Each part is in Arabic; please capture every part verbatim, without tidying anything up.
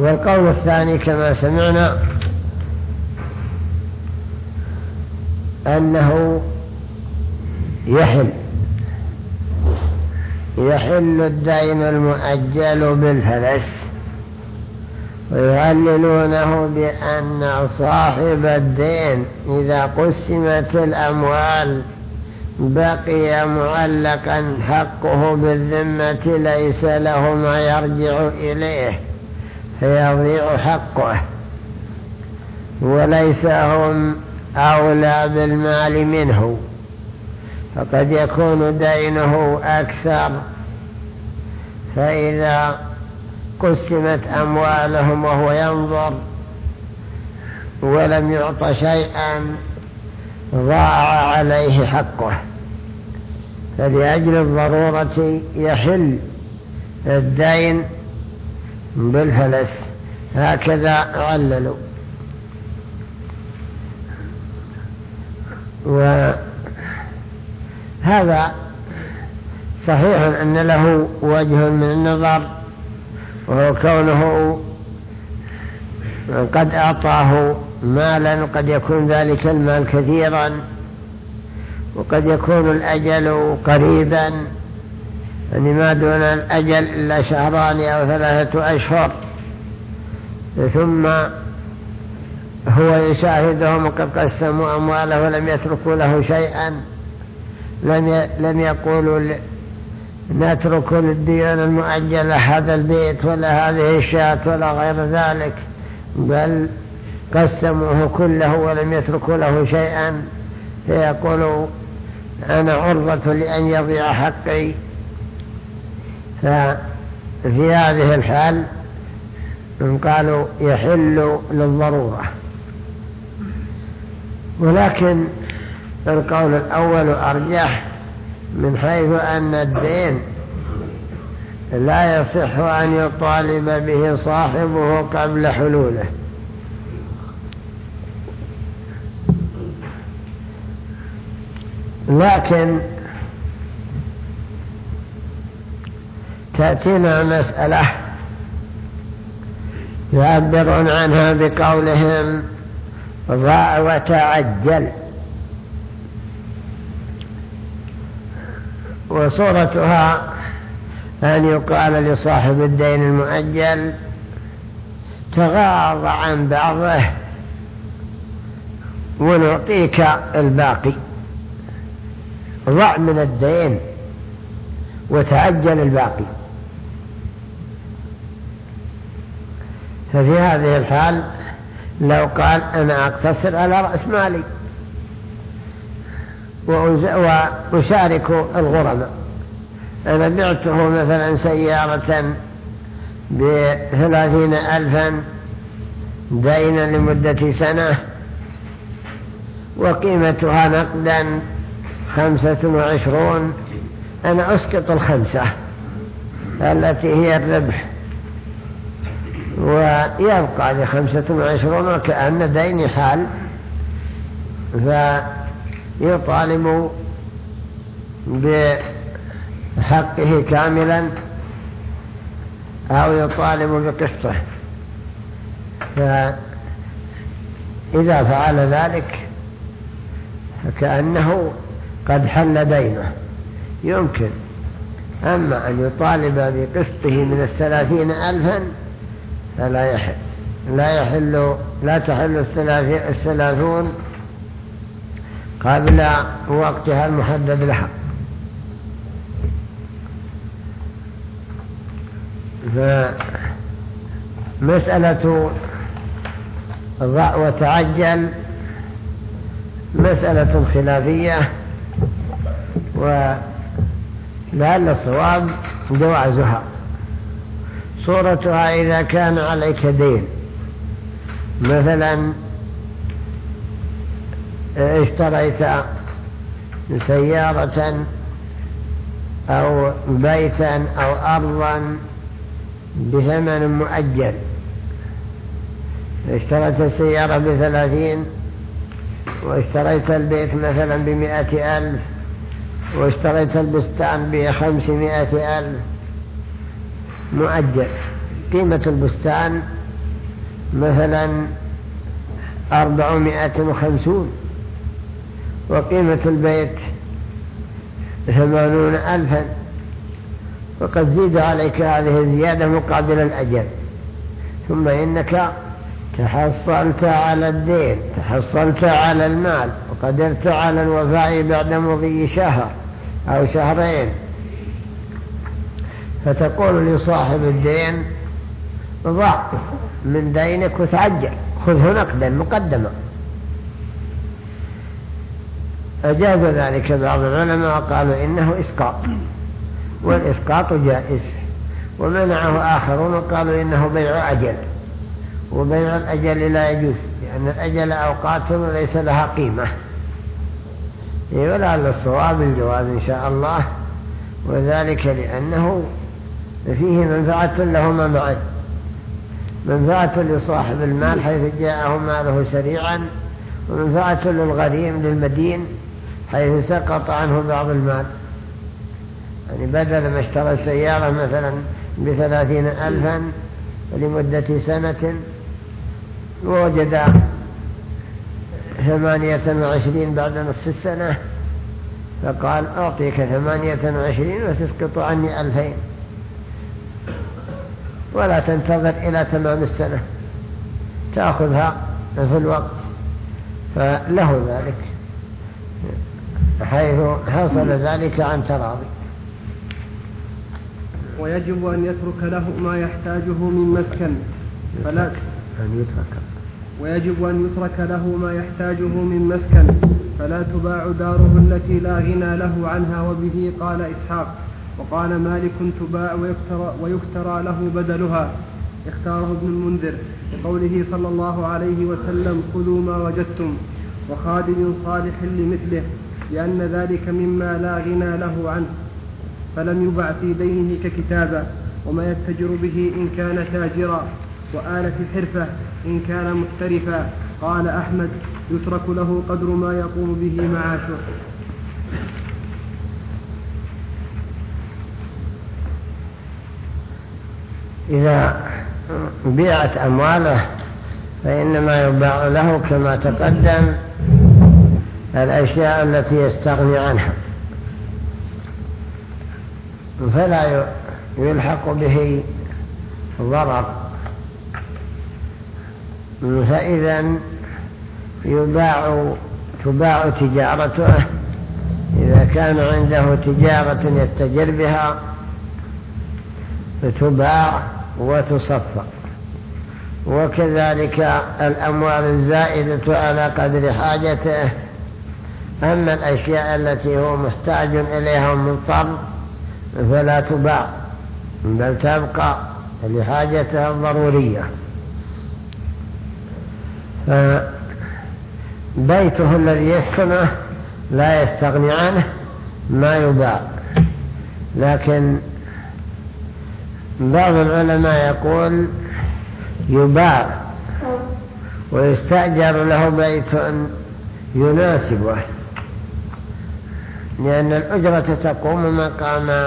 والقول الثاني كما سمعنا أنه يحل يحل الدين المؤجل بالفلس، ويعللونه بأن صاحب الدين إذا قسمت الأموال بقي معلقا حقه بالذمة، ليس له ما يرجع إليه فيضيع حقه، وليس هم أولى بالمال منه، فقد يكون دينه أكثر، فإذا قسمت أموالهم وهو ينظر ولم يعط شيئا ضاع عليه حقه، فلأجل الضرورة يحل الدين بالفلس، هكذا عللوا. وهذا صحيح أن له وجه من النظر، وهو كونه قد أعطاه مالا، وقد يكون ذلك المال كثيرا، وقد يكون الأجل قريبا، يعني ما دون الأجل إلا شهران أو ثلاثة أشهر، ثم هو يشاهدهم وقد قسموا أمواله ولم يتركوا له شيئا، لم لم يقولوا نترك للديون المؤجلة هذا البيت ولا هذه الشاة ولا غير ذلك، بل قسموه كله ولم يتركوا له شيئا، فيقولوا أنا عرضة لأن يضيع حقي. ففي هذه الحال قالوا يحل للضرورة. ولكن القول الأول أرجح، من حيث أن الدين لا يصح أن يطالب به صاحبه قبل حلوله، لكن تأتينا مسألة يعبرون عنها بقولهم ضاع وتعجل، وصورتها أن يقال لصاحب الدين المؤجل تغاض عن بعضه ونعطيك الباقي، ضع من الدين وتعجل الباقي. ففي هذه الحال لو قال أنا أقتصر على رأس مالي وأشارك الغرماء، أنا بعته مثلا سيارة بثلاثين ألفا دينا لمدة سنة وقيمتها نقدا خمسة وعشرون، أنا أسقط الخمسة التي هي الربح ويبقى لخمسة وعشرون وكأن دين حال، فيطالب بحقه كاملا أو يطالب بقسطه. فإذا فعل ذلك فكأنه قد حل دينه يمكن. أما أن يطالب بقسطه من الثلاثين ألفا فلا يحل، لا يحل لا تحل الثلاثون قبل وقتها المحدد لها. فمسألة ضع وتعجل مسألة خلافية، ولعل الصواب جوازها. صورتها إذا كان عليك دين، مثلا اشتريت سيارة أو بيتا أو أرضا بثمن مؤجل، اشتريت السيارة بثلاثين واشتريت البيت مثلا بمئة ألف واشتريت البستان بخمسمائة ألف مؤجل، قيمة البستان مثلا أربعمائة وخمسون، وقيمة البيت ثمانون ألفا، وقد زيد عليك هذه الزيادة مقابل الأجل، ثم إنك تحصلت على الدين، تحصلت على المال، وقدرت على الوفاء بعد مضي شهر أو شهرين، فتقول لصاحب الدين ضع من دينك وتعجل، خذه نقدا مقدما. أجاز ذلك بعض العلماء قالوا إنه إسقاط، والإسقاط جائز، ومنعه آخرون قالوا إنه بيع أجل، وبيع الأجل لا يجوز، لأن الأجل أوقات ليس لها قيمة. ولعل الصواب الجواز إن شاء الله، وذلك لأنه فيه منفعة لهما معا، منفعة لصاحب المال حيث جاءه ماله سريعا، ومنفعة للغريم للمدين حيث سقط عنه بعض المال. يعني بدل ما اشترى السيارة مثلا بثلاثين ألفا لمدة سنة ووجد ثمانية وعشرين بعد نصف السنة، فقال أعطيك ثمانية وعشرين وتسقط عني ألفين، ولا تنتظر إلى تمام السنة، تأخذها في الوقت، فله ذلك حيث حصل ذلك عن تراضي. ويجب أن يترك له ما يحتاجه من مسكن فلا أن يترك ويجب أن يترك له ما يحتاجه من مسكن فلا تباع داره التي لا غنى له عنها. وبه قال إسحاق. وقال مالك تباع ويكترى, ويكترى له بدلها، اختاره ابن المنذر بقوله صلى الله عليه وسلم خذوا ما وجدتم، وخادم صالح لمثله، لأن ذلك مما لا غنى له عنه، فلم يبع في دينه ككتابة، وما يتجر به إن كان تاجرا، وآلة حرفة إن كان محترفا. قال أحمد يترك له قدر ما يقوم به معاشه. إذا بيعت أمواله فإنما يباع له كما تقدم الأشياء التي يستغني عنها، فلا يلحق به ضرر. فإذا يباع تباع تجارته إذا كان عنده تجارة يتجر بها، فتباع وتصفى. وكذلك الأموال الزائدة على قدر حاجته. أما الأشياء التي هو محتاج إليها ومضطر فلا تباع، بل تبقى لحاجتها الضرورية. فبيته الذي يسكنه لا يستغني عنه ما يباع. لكن بعض العلماء يقول يباع ويستأجر له بيت يناسبه، لأن الأجرة تقوم مقام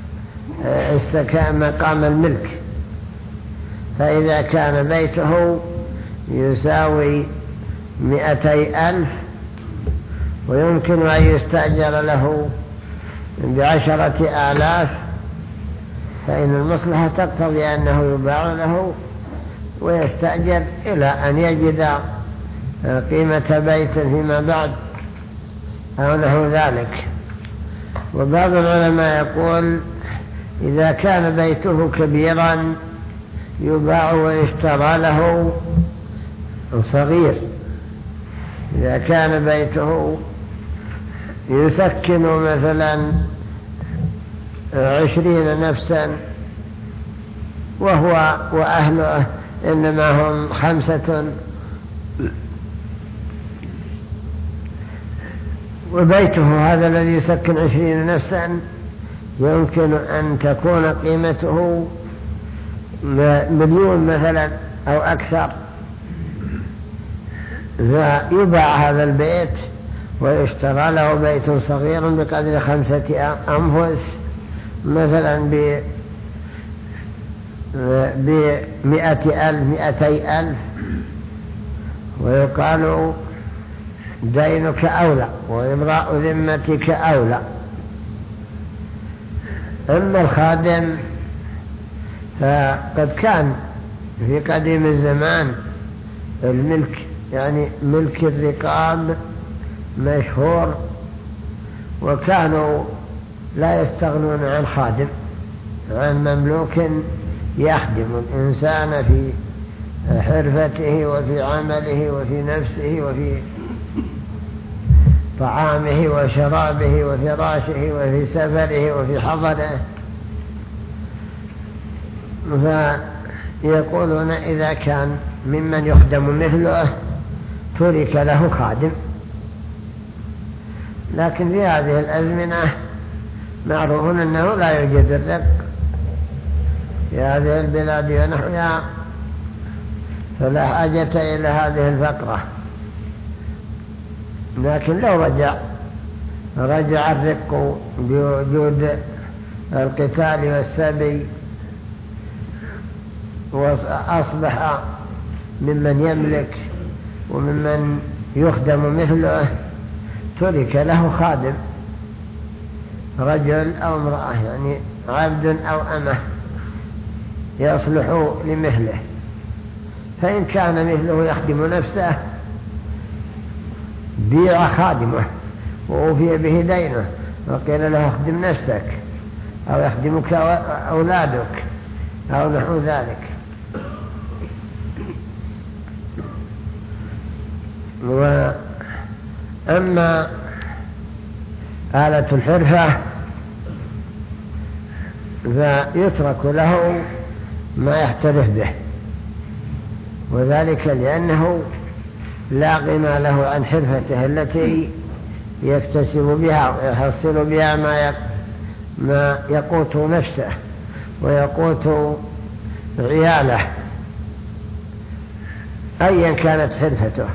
مقام الملك. فإذا كان بيته يساوي مئتي ألف ويمكن أن يستأجر له بعشرة آلاف، فإن المصلحة تقتضي أنه يباع له ويستأجر إلى أن يجد قيمة بيت فيما بعد أو نحو ذلك. وبعض العلماء يقول إذا كان بيته كبيرا يباع ويشترى له صغير. إذا كان بيته يسكن مثلا عشرين نفسا وهو وأهله إنما هم خمسة، وبيته هذا الذي يسكن عشرين نفسا يمكن أن تكون قيمته مليون مثلا أو أكثر، فيباع هذا البيت ويشترى له بيت صغير بقدر خمسة أنفس مثلا بمئة ألف مئتي ألف، ويقال دينك أولى وإمراء ذمتك أولى. أما الخادم فقد كان في قديم الزمان الملك يعني ملك الرقاب مشهور، وكانوا لا يستغنون عن خادم، عن مملوك يخدم الإنسان في حرفته وفي عمله وفي نفسه وفي طعامه وشرابه وفراشه وفي سفره وفي حضره. فيقولون إذا كان ممن يخدم مثله ترك له خادم. لكن في هذه الأزمنة معروف أنه لا يوجد الرق في هذه البلاد ونحوها، فلا حاجة إلى هذه الفقرة. لكن لو رجع رجع الرق بوجود القتال والسبي وأصبح ممن يملك وممن يخدم مثله ترك له خادم، رجل أو امرأة، يعني عبد أو أمة يصلح لمثله. فإن كان مثله يخدم نفسه بيع خادمه وأوفي به دينه وقيل له اخدم نفسك أو يخدمك أولادك أو نحو ذلك. وأما آلة الحرفة فيترك له ما يحترف به، وذلك لأنه لا غنى له عن حرفته التي يكتسب بها ويحصل بها ما ما يقوت نفسه ويقوت عياله أيا كانت حرفته.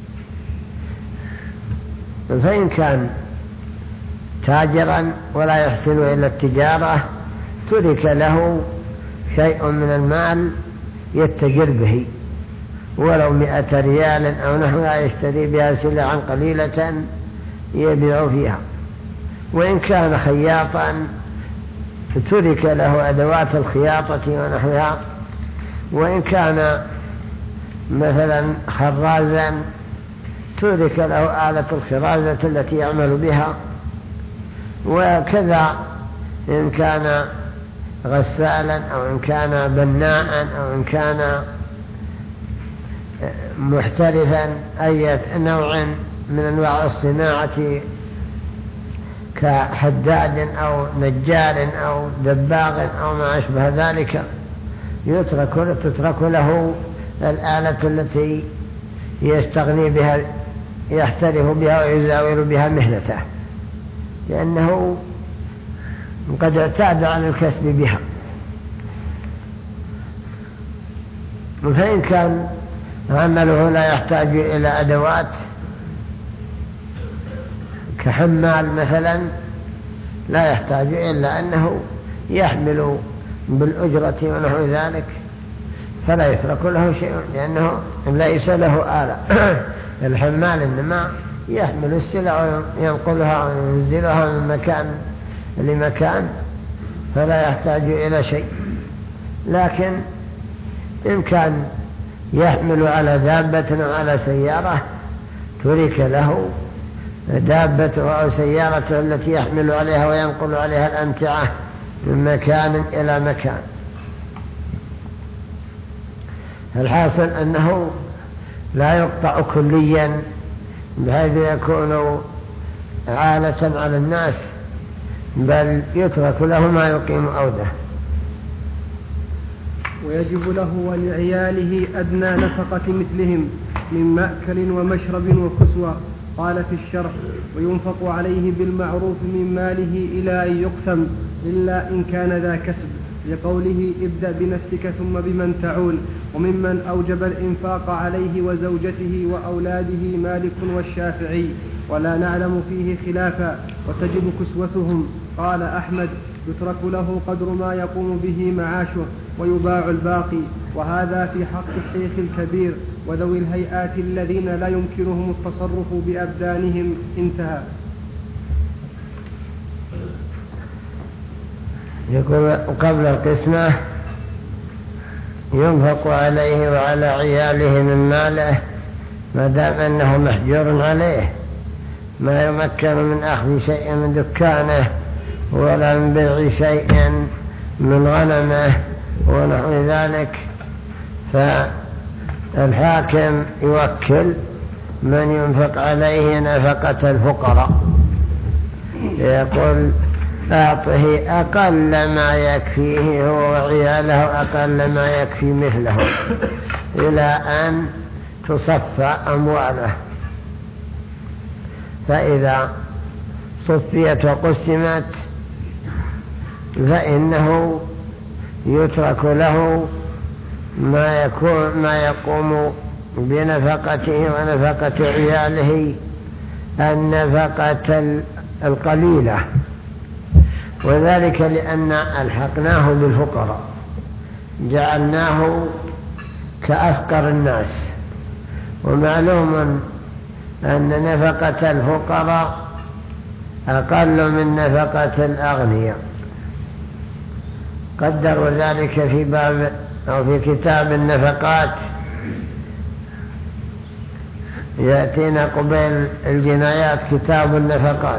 فإن كان تاجرا ولا يحسن إلا التجارة ترك له شيء من المال يتجر به، ولو مئة ريال أو نحوها يشتري بها سلعا قليلة يبيع فيها. وإن كان خياطا ترك له أدوات الخياطة ونحوها. وإن كان مثلا خرازا ترك له آلة الخرازة التي يعمل بها. وكذا إن كان غسالا أو إن كان بناء أو إن كان محترفا أي نوع من أنواع الصناعة كحداد أو نجار أو دباغ أو ما أشبه ذلك يترك, تترك له الآلة التي يستغني بها يحترف بها ويزاول بها مهنته، لأنه قد اعتاد على الكسب بها. فإن كان عمله لا يحتاج إلى أدوات كحمال مثلا لا يحتاج إلا أنه يحمل بالأجرة ونحو ذلك فلا يترك له شيء، لأنه ليس له آلة. الحمال إنما يحمل السلع وينقلها وينزلها من مكان لمكان فلا يحتاج إلى شيء. لكن إن كان يحمل على دابة أو على سيارة ترك له دابته أو سيارته التي يحمل عليها وينقل عليها الأمتعة من مكان إلى مكان. الحاصل أنه لا يقطع كليا بحيث يكون عالة على الناس، بل يترك له ما يقيم أوده. ويجب له ولعياله أدنى نفقة مثلهم من مأكل ومشرب وكسوة. قال في الشرح: وينفق عليه بالمعروف من ماله إلى أن يقسم إلا إن كان ذا كسب، لقوله: ابدأ بنفسك ثم بمن تعول. وممن أوجب الإنفاق عليه وزوجته وأولاده مالك والشافعي، ولا نعلم فيه خلافا، وتجب كسوتهم. قال أحمد: يترك له قدر ما يقوم به معاشه ويباع الباقي، وهذا في حق الشيخ الكبير وذوي الهيئات الذين لا يمكنهم التصرف بأبدانهم. انتهى. يقول قبل القسمة ينفق عليه وعلى عياله من ماله ما دام أنه محجور عليه، ما يمكن من أخذ شيء من دكانه ولا من بيع شيء من غنمه ونحو ذلك، فالحاكم يوكل من ينفق عليه نفقة الفقراء، يقول أعطه أقل ما يكفيه هو وعياله، أقل ما يكفي مثله، إلى أن تصفى أمواله. فإذا صفيت وقسمت فإنه يترك له ما يكون ما يقوم بنفقته ونفقة عياله النفقة القليلة، وذلك لأن ألحقناه بالفقراء، جعلناه كأفقر الناس، ومعلوم أن نفقة الفقراء أقل من نفقة الأغنياء. قدروا ذلك في باب أو في كتاب النفقات، يأتينا قبيل الجنايات كتاب النفقات،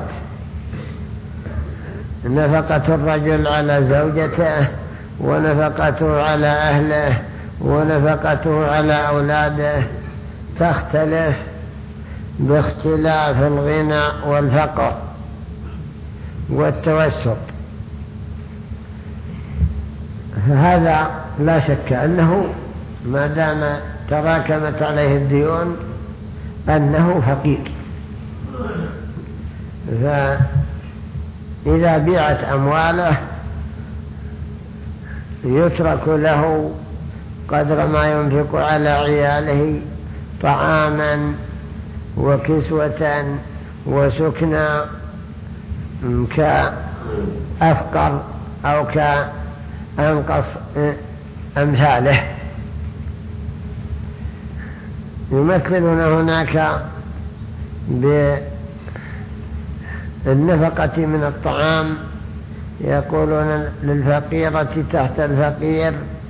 نفقة الرجل على زوجته ونفقته على أهله ونفقته على أولاده تختلف باختلاف الغنى والفقر والتوسط. فهذا لا شك أنه ما دام تراكمت عليه الديون أنه فقير، فإذا بيعت أمواله يترك له قدر ما ينفق على عياله طعاما وكسوة وسكنا كأفقر أو كأنقص أمثاله. يمثلون هناك بالنفقة من الطعام، يقولون للفقيرة تحت الفقير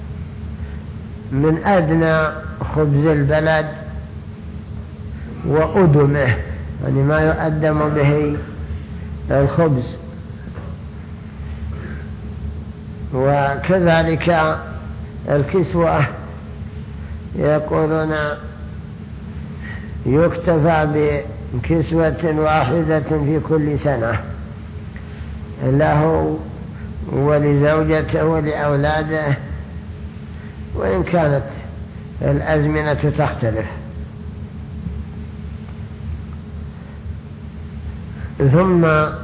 من أدنى خبز البلد وأدمه، يعني ما يؤدم به الخبز، وكذلك الكسوة يقولون يكتفى بكسوة واحدة في كل سنة له ولزوجته ولأولاده، وإن كانت الأزمنة تختلف. ثم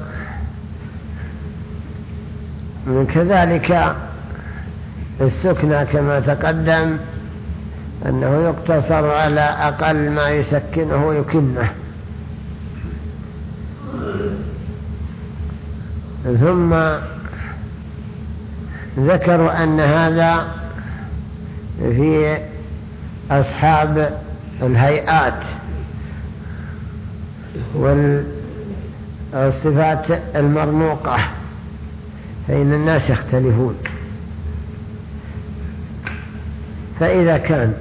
من كذلك السكنى كما تقدم أنه يقتصر على أقل ما يسكنه ويكنه. ثم ذكروا أن هذا في أصحاب الهيئات والصفات المرموقة، فإن الناس يختلفون. فإذا كان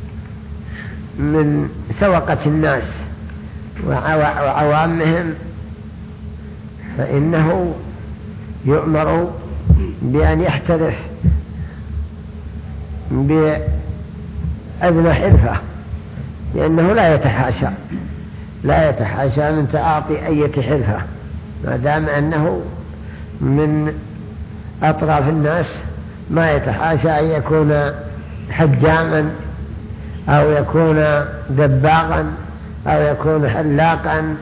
من سوقة الناس وعوامهم فإنه يؤمر بأن يحترف بأدنى حرفة، لأنه لا يتحاشى لا يتحاشى من تعاطي أي حرفة، ما دام أنه من أطراف الناس ما يتحاشى أن يكون حجاما أو يكون دباغا أو يكون حلاقا،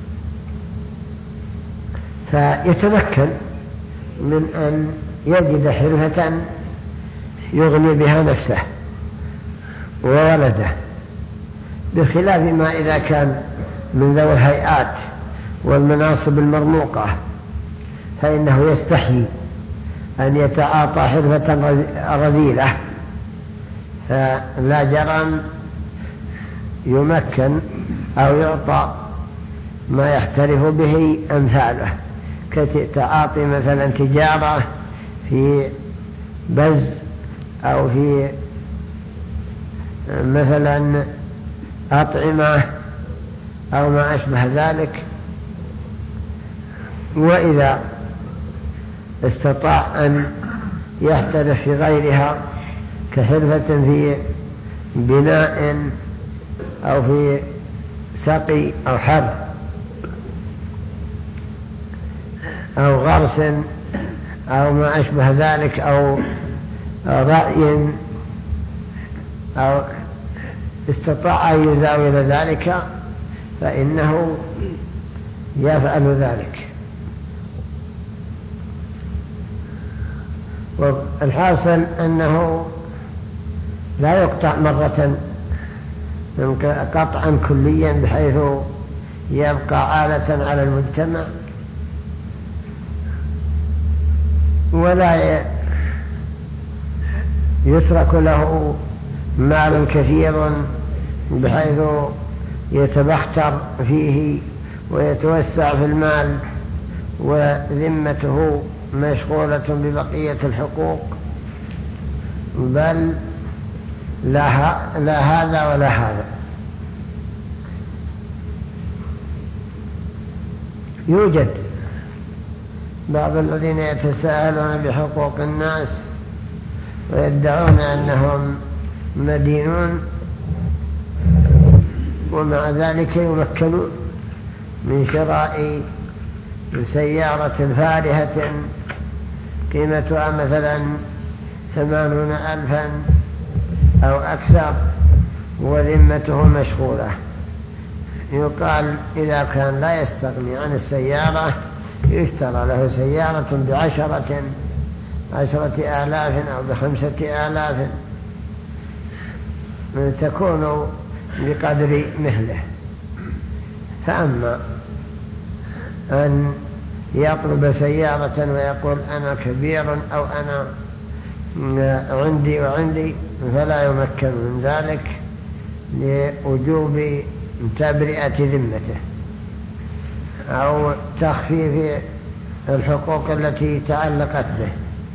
فيتمكن من أن يجد حرفة يغني بها نفسه وولده، بخلاف ما إذا كان من ذوي الهيئات والمناصب المرموقة، فإنه يستحي أن يتعاطى حرفة رذيلة، فلا جرم يمكن أو يعطى ما يحترف به أمثاله، كتعاطي مثلا تجارة في بز أو في مثلا أطعمة أو ما أشبه ذلك. وإذا استطاع أن يحترف في غيرها كحرفة في بناء أو في سقي أو حرث أو غرس أو ما أشبه ذلك أو رأي أو استطاع أن يزاول ذلك فإنه يفعل ذلك. والحاصل أنه لا يقطع مرة قطعا كليا بحيث يبقى آلة على المجتمع، ولا يترك له مال كثير بحيث يتبختر فيه ويتوسع في المال وذمته مشغولة ببقية الحقوق، بل لا, لا هذا ولا هذا. يوجد بعض الذين يتساءلون بحقوق الناس ويدعون أنهم مدينون، ومع ذلك يمكنون من شراء سيارة فارهة قيمتها مثلا ثمانون ألفا أو أكثر وذمته مشغولة. يقال إذا كان لا يستغني عن السيارة يشترى له سيارة بعشرة عشرة آلاف أو بخمسة آلاف تكون بقدر مثله. فأما أن يطلب سيارة ويقول أنا كبير أو أنا عندي وعندي فلا يمكن من ذلك لوجوب تبرئة ذمته أو تخفيف الحقوق التي تعلقت به.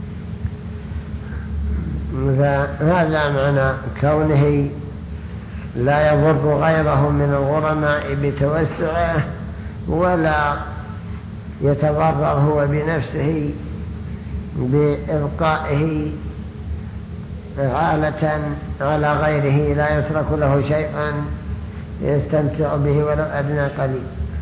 فهذا معنى كونه لا يضر غيره من الغرماء بتوسعه ولا يتضرر هو بنفسه بإبقائه عالة على غيره، لا يترك له شيئا يستمتع به ولو أدنى قليل.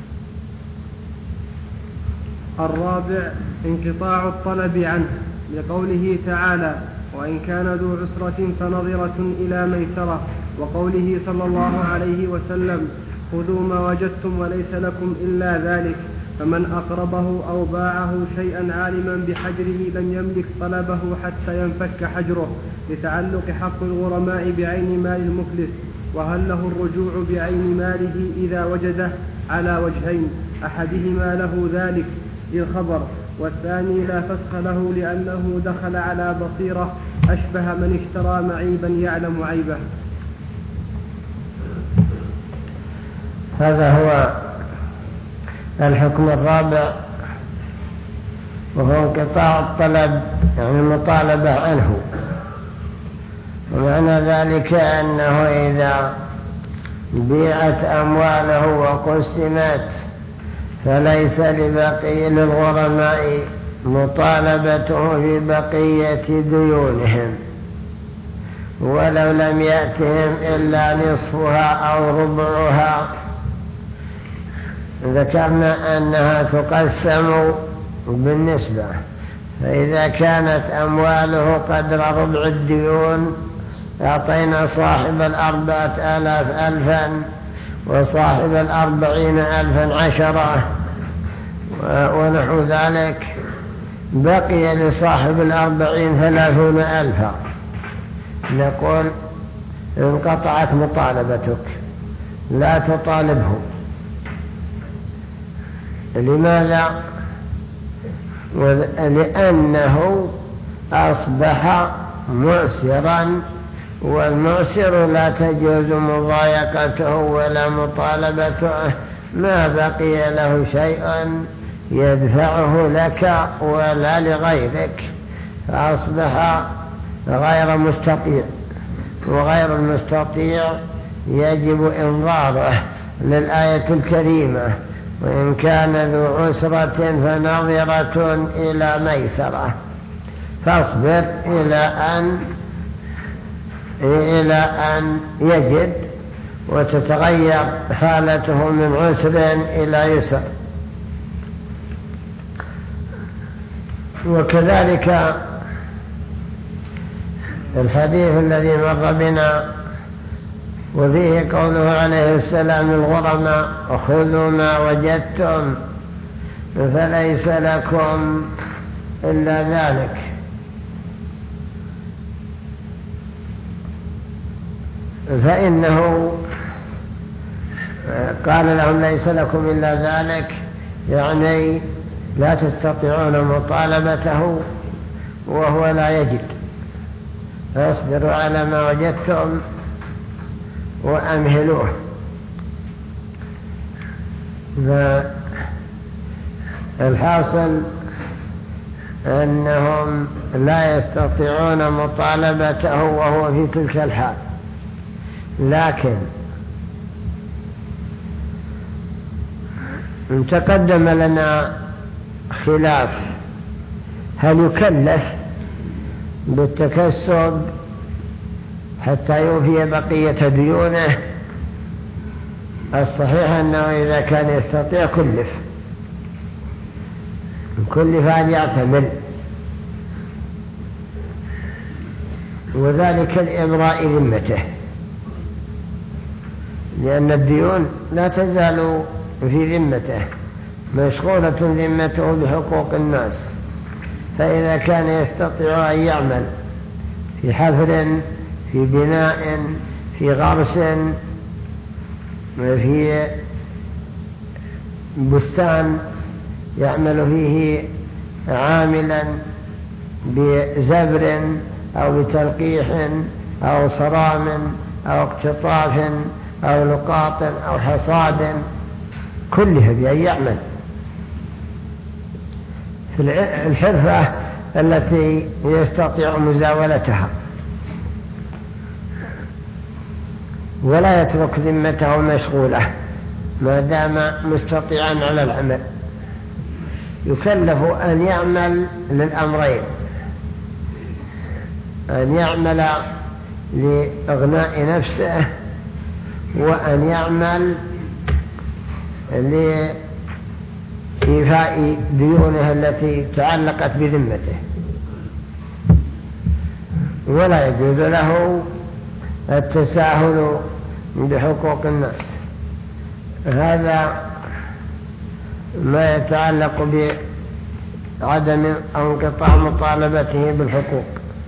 الرابع انقطاع الطلب عنه لقوله تعالى وإن كان ذو عسرة فنظرة إلى ميسرة، وقوله صلى الله عليه وسلم خذوا ما وجدتم وليس لكم إلا ذلك، فمن أقربه أو باعه شيئا عالما بحجره لم يملك طلبه حتى ينفك حجره، لتعلق حق الغرماء بعين مال المفلس. وهل له الرجوع بعين ماله إذا وجده على وجهين، أحدهما له ذلك الخبر والثاني لا فسخ له لأنه دخل على بصيرة أشبه من اشترى معيبا يعلم عيبه. هذا هو الحكم الرابع، وهو انقطاع الطلب يعني المطالبة عنه. ومعنى ذلك أنه إذا بيعت أمواله وقسمت فليس لبقي للغرماء مطالبته في بقية ديونهم، ولو لم يأتهم إلا نصفها أو ربعها. ذكرنا أنها تقسم بالنسبة، فإذا كانت أمواله قدر ربع الديون أعطينا صاحب الأربعة آلاف ألفا وصاحب الأربعين ألفا عشرة ونحو ذلك، بقي لصاحب الأربعين ثلاثون ألفا. نقول انقطعت مطالبتك، لا تطالبه. لماذا؟ لأنه أصبح معسرا والمعسر لا تجوز مضايقته ولا مطالبته ما بقي له شيء يدفعه لك ولا لغيرك، فأصبح غير مستطيع، وغير المستطيع يجب إنظاره للآية الكريمة: وإن كان ذو عسرة فنظرة إلى ميسرة، فاصبر إلى أن إلى أن يجد وتتغير حالته من عسر إلى يسر. وكذلك الحديث الذي مر بنا وفيه قوله عليه السلام للغرماء: خذوا ما وجدتم فليس لكم إلا ذلك. فإنه قال لهم: ليس لكم إلا ذلك، يعني لا تستطيعون مطالبته وهو لا يجد، فاصبروا على ما وجدتم وأمهلوه. فالحاصل أنهم لا يستطيعون مطالبته وهو في تلك الحال. لكن تقدم لنا خلاف: هل يكلف بالتكسب حتى يوفي بقية ديونه؟ الصحيح أنه إذا كان يستطيع كلف كلف أن يعتمل، وذلك لإبراء ذمته، لأن الديون لا تزال في ذمته، مشغولة ذمته بحقوق الناس. فإذا كان يستطيع أن يعمل في حفر، في بناء، في غرس، في بستان يعمل فيه عاملا بزبر أو بتلقيح أو صرام أو اقتطاف أو لقاط أو حصاد، كلها بأن يعمل في الحرفة التي يستطيع مزاولتها، ولا يترك ذمته مشغولة ما دام مستطيعا على العمل. يكلف أن يعمل للأمرين: أن يعمل لإغناء نفسه، وأن يعمل لإيفاء ديونه التي تعلقت بذمته، ولا يجوز له التساهل بحقوق الناس. هذا ما يتعلق بعدم أو انقطاع مطالبته بالحقوق.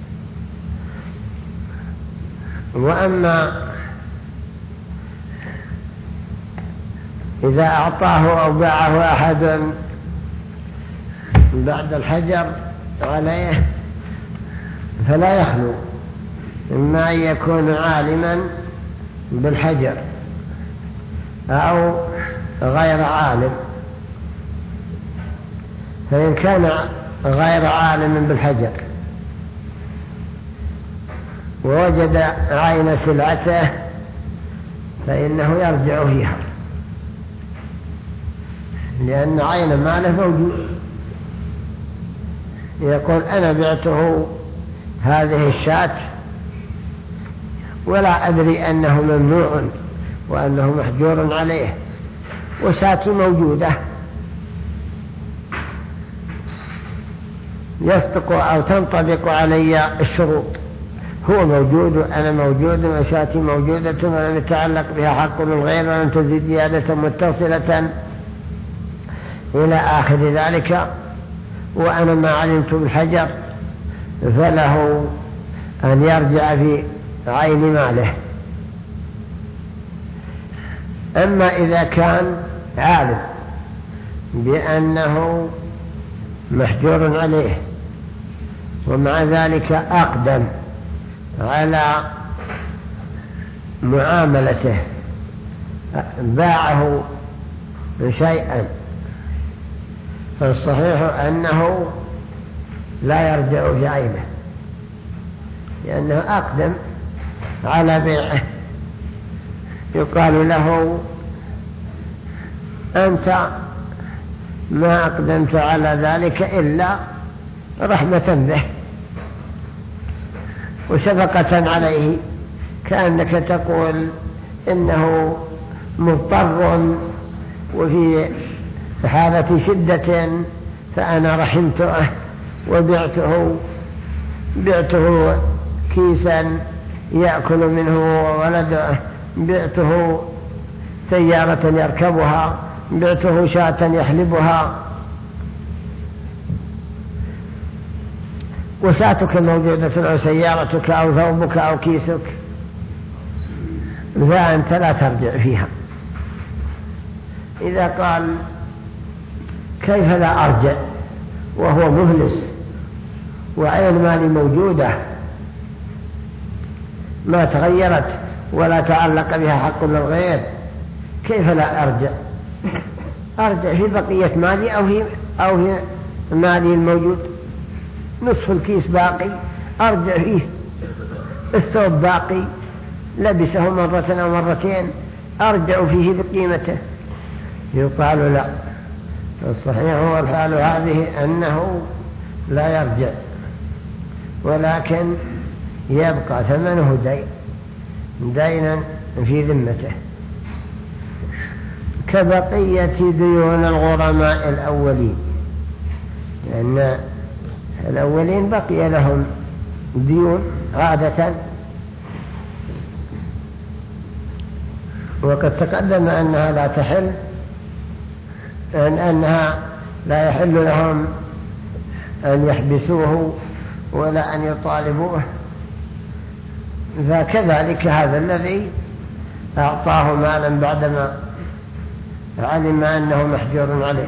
وأما إذا أعطاه أو باعه أحد بعد الحجر عليه فلا يخلو إما أن يكون عالما بالحجر أو غير عالم. فإن كان غير عالم بالحجر ووجد عين سلعته فإنه يرجع فيها، لأن عين ماله موجود. يقول: أنا بعته هذه الشاة ولا أدري أنه ممنوع وأنه محجور عليه، وشاة موجودة يصدق أو تنطبق علي الشروط، هو موجود وأنا موجود وشاتي موجودة ولم يتعلق بها حق للغير ولم تزيد زيادة متصلة إلى آخر ذلك، وأنا ما علمت بالحجر، فله أن يرجع في عين ماله. أما إذا كان عالم بأنه محجور عليه ومع ذلك أقدم على معاملته باعه شيئا، فالصحيح أنه لا يرجع في عينه، لأنه أقدم على بيعه. يقال له أنت ما أقدمت على ذلك إلا رحمة به وشفقة عليه، كأنك تقول إنه مضطر وفي حالة شدة فأنا رحمته وبعته بعته كيسا يأكل منه وولده، بعته سيارة يركبها، بعته شاة يحلبها، وساتك موجودة أو سيارتك أو ثوبك أو كيسك، فأنت لا ترجع فيها. إذا قال كيف لا أرجع وهو مفلس وعين مالي موجودة ما تغيرت ولا تعلق بها حق للغير، كيف لا أرجع؟ أرجع في بقية مالي أو في, أو في مالي الموجود، نصف الكيس باقي أرجع فيه، الثوب باقي لبسه مرة أو مرتين أرجع فيه بقيمته. يقال لا، الصحيح هو الحال هذه أنه لا يرجع، ولكن يبقى ثمنه دين دينا في ذمته كبقية ديون الغرماء الأولين، لأن الأولين بقي لهم ديون عادة، وقد تقدم أنها لا تحل، أن أنها لا يحل لهم أن يحبسوه ولا أن يطالبوه. فكذلك هذا الذي أعطاه مالا بعدما علم أنه محجور عليه.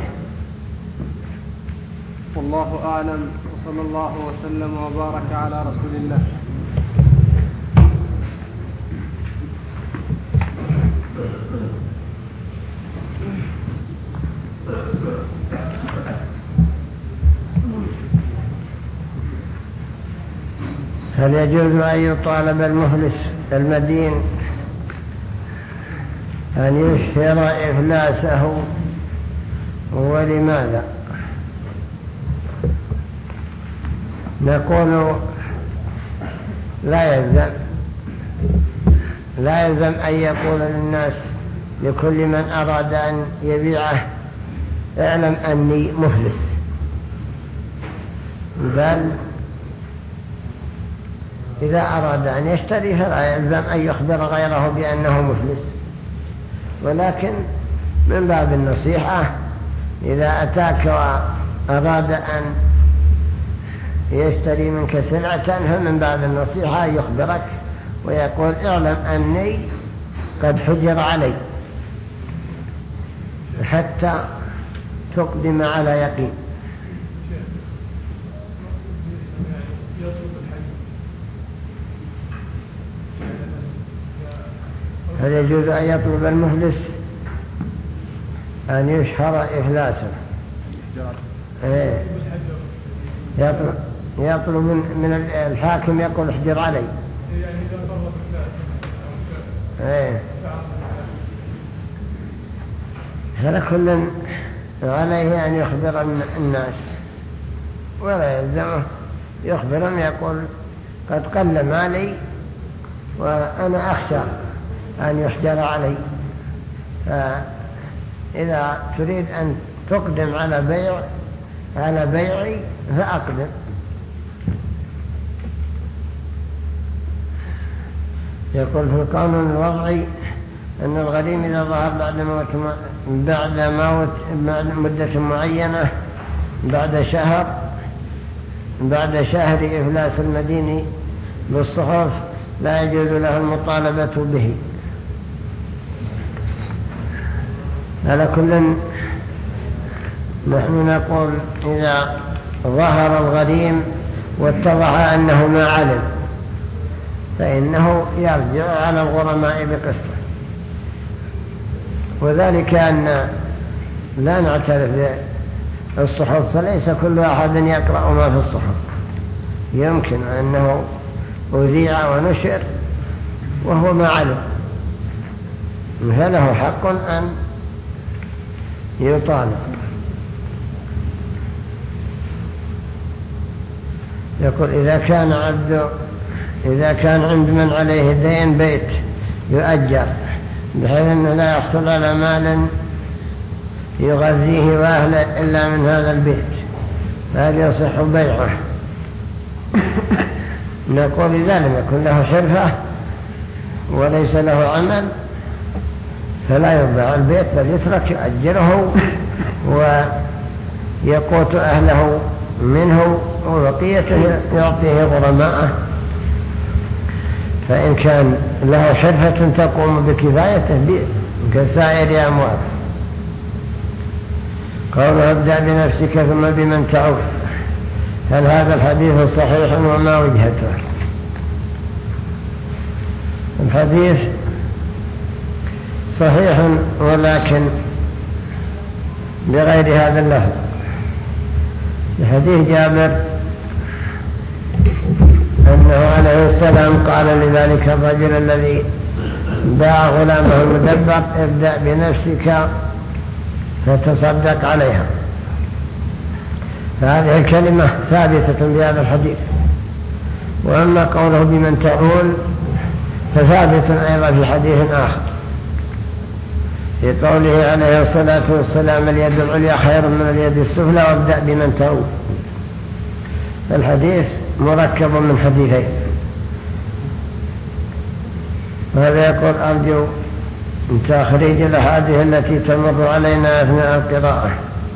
والله أعلم، وصلى الله وسلم وبارك على رسول الله. هل يجوز أن يطالب المفلس المدين أن يشهر إفلاسه، ولماذا؟ نقول لا يلزم لا يلزم أن يقول للناس لكل من أراد أن يبيعه اعلم أني مفلس، بل إذا أراد أن يشتري فلا يلزم أن يخبر غيره بأنه مفلس، ولكن من باب النصيحة إذا أتاك وأراد أن يشتري منك سلعة فمن باب النصيحة يخبرك ويقول اعلم أني قد حجر علي حتى تقدم على يقين. هل يجوز أن يطلب المفلس أن يشهر إفلاسه؟ إيه. يطلب, يطلب من, من الحاكم يقول احجر علي. إيه. هذا كل عليه أن يخبر الناس ولا يلزمه يخبرهم، يقول قد قل مالي وأنا أخشى أن يحجر علي، فإذا تريد أن تقدم على بيع على بيعي فأقدم. يقول في القانون الوضعي أن الغريم إذا ظهر بعد موت بعد موت بعد مدة معينة بعد شهر بعد شهر إفلاس المدين بالصحف لا يجوز له المطالبة به. على كل نحن نقول إذا ظهر الغريم واتضح أنه ما علم فإنه يرجع على الغرماء بقسطه. وذلك أن لا نعترف بالصحف، فليس كل أحد يقرأ ما في الصحف، يمكن أنه أذيع ونشر وهو ما علم، فله حق أن يطالب. يقول إذا كان عبد إذا كان عند من عليه دين بيت يؤجر بحيث أنه لا يحصل على مال يغذيه وأهله إلا من هذا البيت، فهل يصح بيعه؟ نقول إذا لم يكن له حرفة وليس له عمل فلا يباع البيت، بل يترك يؤجره ويقوت أهله منه وبقيته يعطيه غرماءه. فإن كان له حرفة تقوم بكفايته كسائر أموال. قوله ابدأ بنفسك ثم بمن تعود، هل هذا الحديث صحيح وما وجهته؟ الحديث صحيح ولكن بغير هذا اللفظ. الحديث جابر أنه عليه السلام قال لذلك الرجل الذي باع غلامه المدبر ابدأ بنفسك فتصدق عليها، فهذه الكلمة ثابتة بهذا الحديث. وأما قوله بمن تعول فثابت أيضا في حديث آخر في قوله عليه الصلاة والسلام اليد العليا خير من اليد السفلى وابدأ بمن تعول. الحديث مركب من حديثين. وهذا يقول أرجو تخريج الأحاديث التي تمر علينا أثناء القراءة.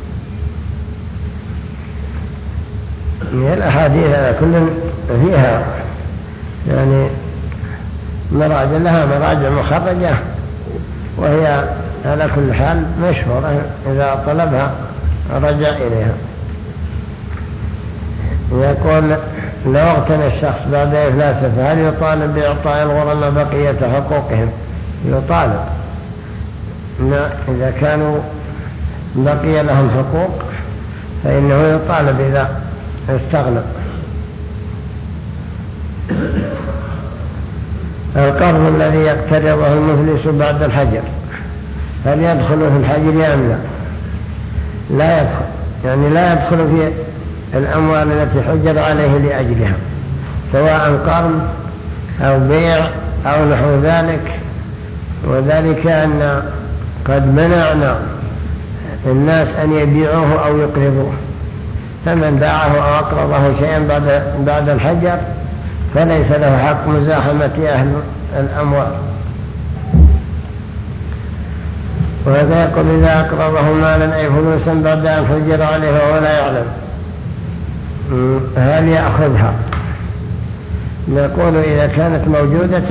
الأحاديث كل فيها يعني مراجع لها مراجع مخرجة، وهي على كل حال مشهورة إذا طلبها رجع إليها. يقول لو اغتنى الشخص بعد إفلاسه فهل يطالب بإعطاء الغرماء بقية حقوقهم؟ يطالب إذا كانوا بقي لهم حقوق فإنه يطالب إذا استغنى. القرض الذي يقترضه المفلس بعد الحجر هل يدخل في الحجر أم لا؟ لا يدخل، يعني لا يدخل في الأموال التي حجر عليه لأجلها، سواء قرض أو بيع أو نحو ذلك. وذلك أن قد منعنا الناس أن يبيعوه أو يقرضوه، فمن باعه أو أقرضه شيئا بعد, بعد الحجر فليس له حق مزاحمة أهل الأموال. وهذا يقول إذا أقرضه مالا أي فلوسا بعد أن حجر عليه وهو لا يعلم هل يأخذها؟ نقول إذا كانت موجودة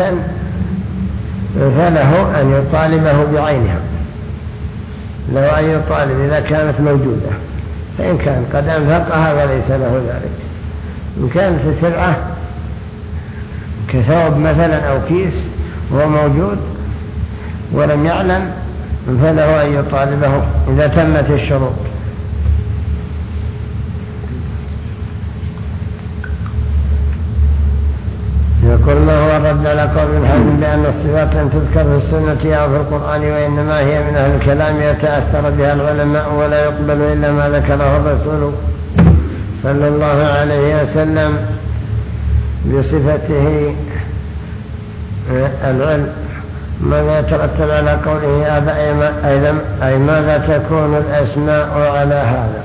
فله أن يطالبه بعينها، له أن يطالب إذا كانت موجودة، فإن كان قد أنفقها فليس له ذلك. إن كانت سلعة كثوب مثلا أو كيس وهو موجود ولم يعلم فله أن يطالبه إذا تمت الشروط. يقول ما هو الرد على قول الحديث بأن الصفات لم تذكر في السنة أو في القرآن وإنما هي من أهل الكلام يتأثر بها العلماء ولا يقبل إلا ما ذكره الرسول صلى الله عليه وسلم بصفته العلم؟ ماذا يترتب على قوله هذا أيضا؟ أي ماذا تكون الأسماء على هذا؟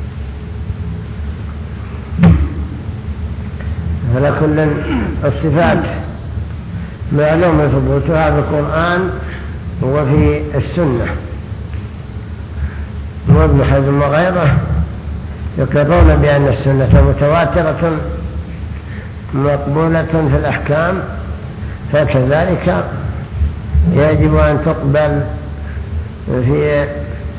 فلكل الصفات معلوم ثبوتها في القرآن وفي السنة، وابن حزم وغيره يقرون بأن السنة متواترة مقبولة في الأحكام، فكذلك يجب أن تقبل في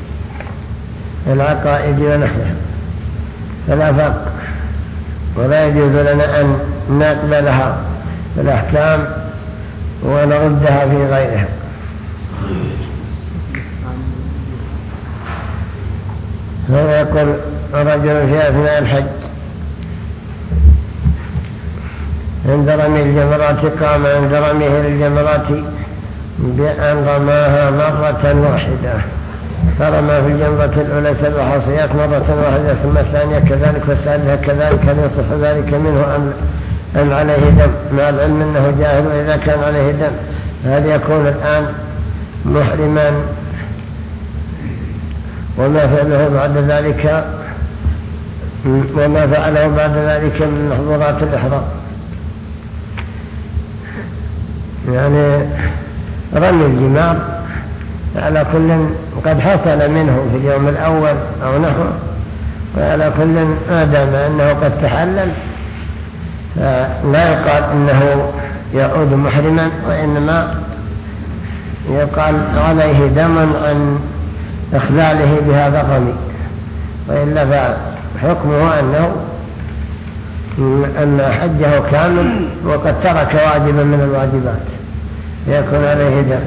العقائد ونحوها، فلا فرق، ولا يجوز لنا أن نقبلها في الأحكام ونردها في غيرها. هذا يقول رجل في أثناء الحج عند رمي الجمرات قام عند رميه للجمرات بأن رماها مرة واحدة، فرمى في الجمرة الأولى سبع حصيات مرة واحدة، ثم الثانية كذلك والثالثة كذلك. هل يصح ذلك منه أم أم عليه دم؟ مع العلم أنه جاهل، وإذا كان عليه دم هل يكون الآن محرما؟ وما فعله بعد ذلك وما فعله بعد ذلك من محظورات الإحرام؟ يعني رمي الجمار على كل قد حصل منه في اليوم الأول أو نحوه، وعلى كل ما دام أنه قد تحلل فلا يقال إنه يعود محرما، وإنما يقال عليه دم عن إخلاله بهذا الرمي، وإلا فحكمه أنه أن حجه كامل وقد ترك واجبا من الواجبات يكون عليه دم.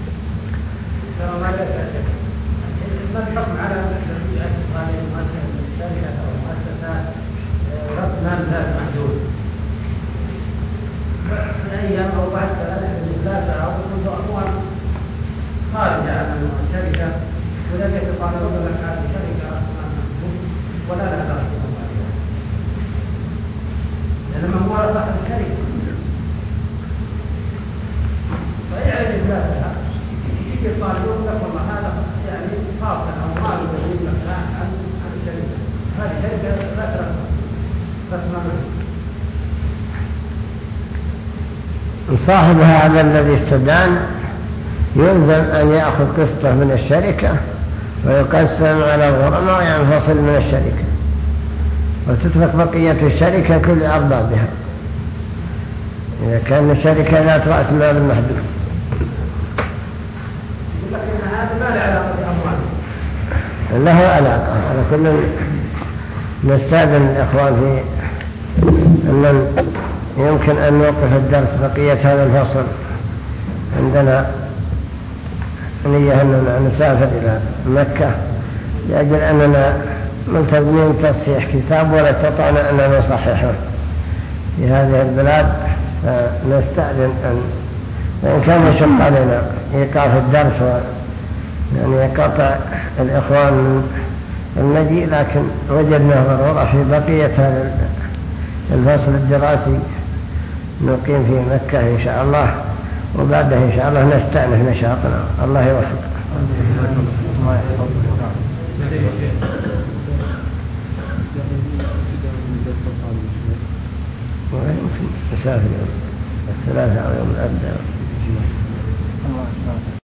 ما الحكم على الشريعة الصالحة المؤسسة أو مؤسسات رأس مال ذات محدود في أيام أو بعد ثلاثة ثلاثة أو منذ أموال خارجة عن الشركة، ولم يتطالبون لك هذه الشركة رأس مال محدود ولا لا تأخذ أموالها، لأن أموال صاحب الشركة فيعرف ذاتها يجي يطالبون لك والله هذا يعني خاصة أموال ويجب لك عن الشركة، هذه شركة لا ترفع رسمها. صاحب هذا الذي استدان يلزم أن يأخذ قسطه من الشركة ويقسم على الغرماء وينفصل من الشركة، وتترك بقية الشركة كل أربابها إذا كان الشركة لا رأس مال محدود. لكن هذا ما له علاقة بأموال، له علاقة. على كل نستأذن الإخوان في أن يمكن أن نوقف الدرس بقية هذا الفصل، عندنا نية أننا نسافر إلى مكة لأجل أننا ملتزمين تصحيح كتاب ولا استطعنا أن نصححه في هذه البلاد، فنستأذن أن وإن كان يشق علينا إيقاف الدرس و يعني يقطع الإخوان من المجيء، لكن وجدنا ضرورة في بقية هذا الفصل الدراسي نقيم في مكة إن شاء الله، وبعدها إن شاء الله نستأنف نشاطنا. الله يوفق. ويمكن نسافر يوم الثلاثاء أو يوم الأربعاء.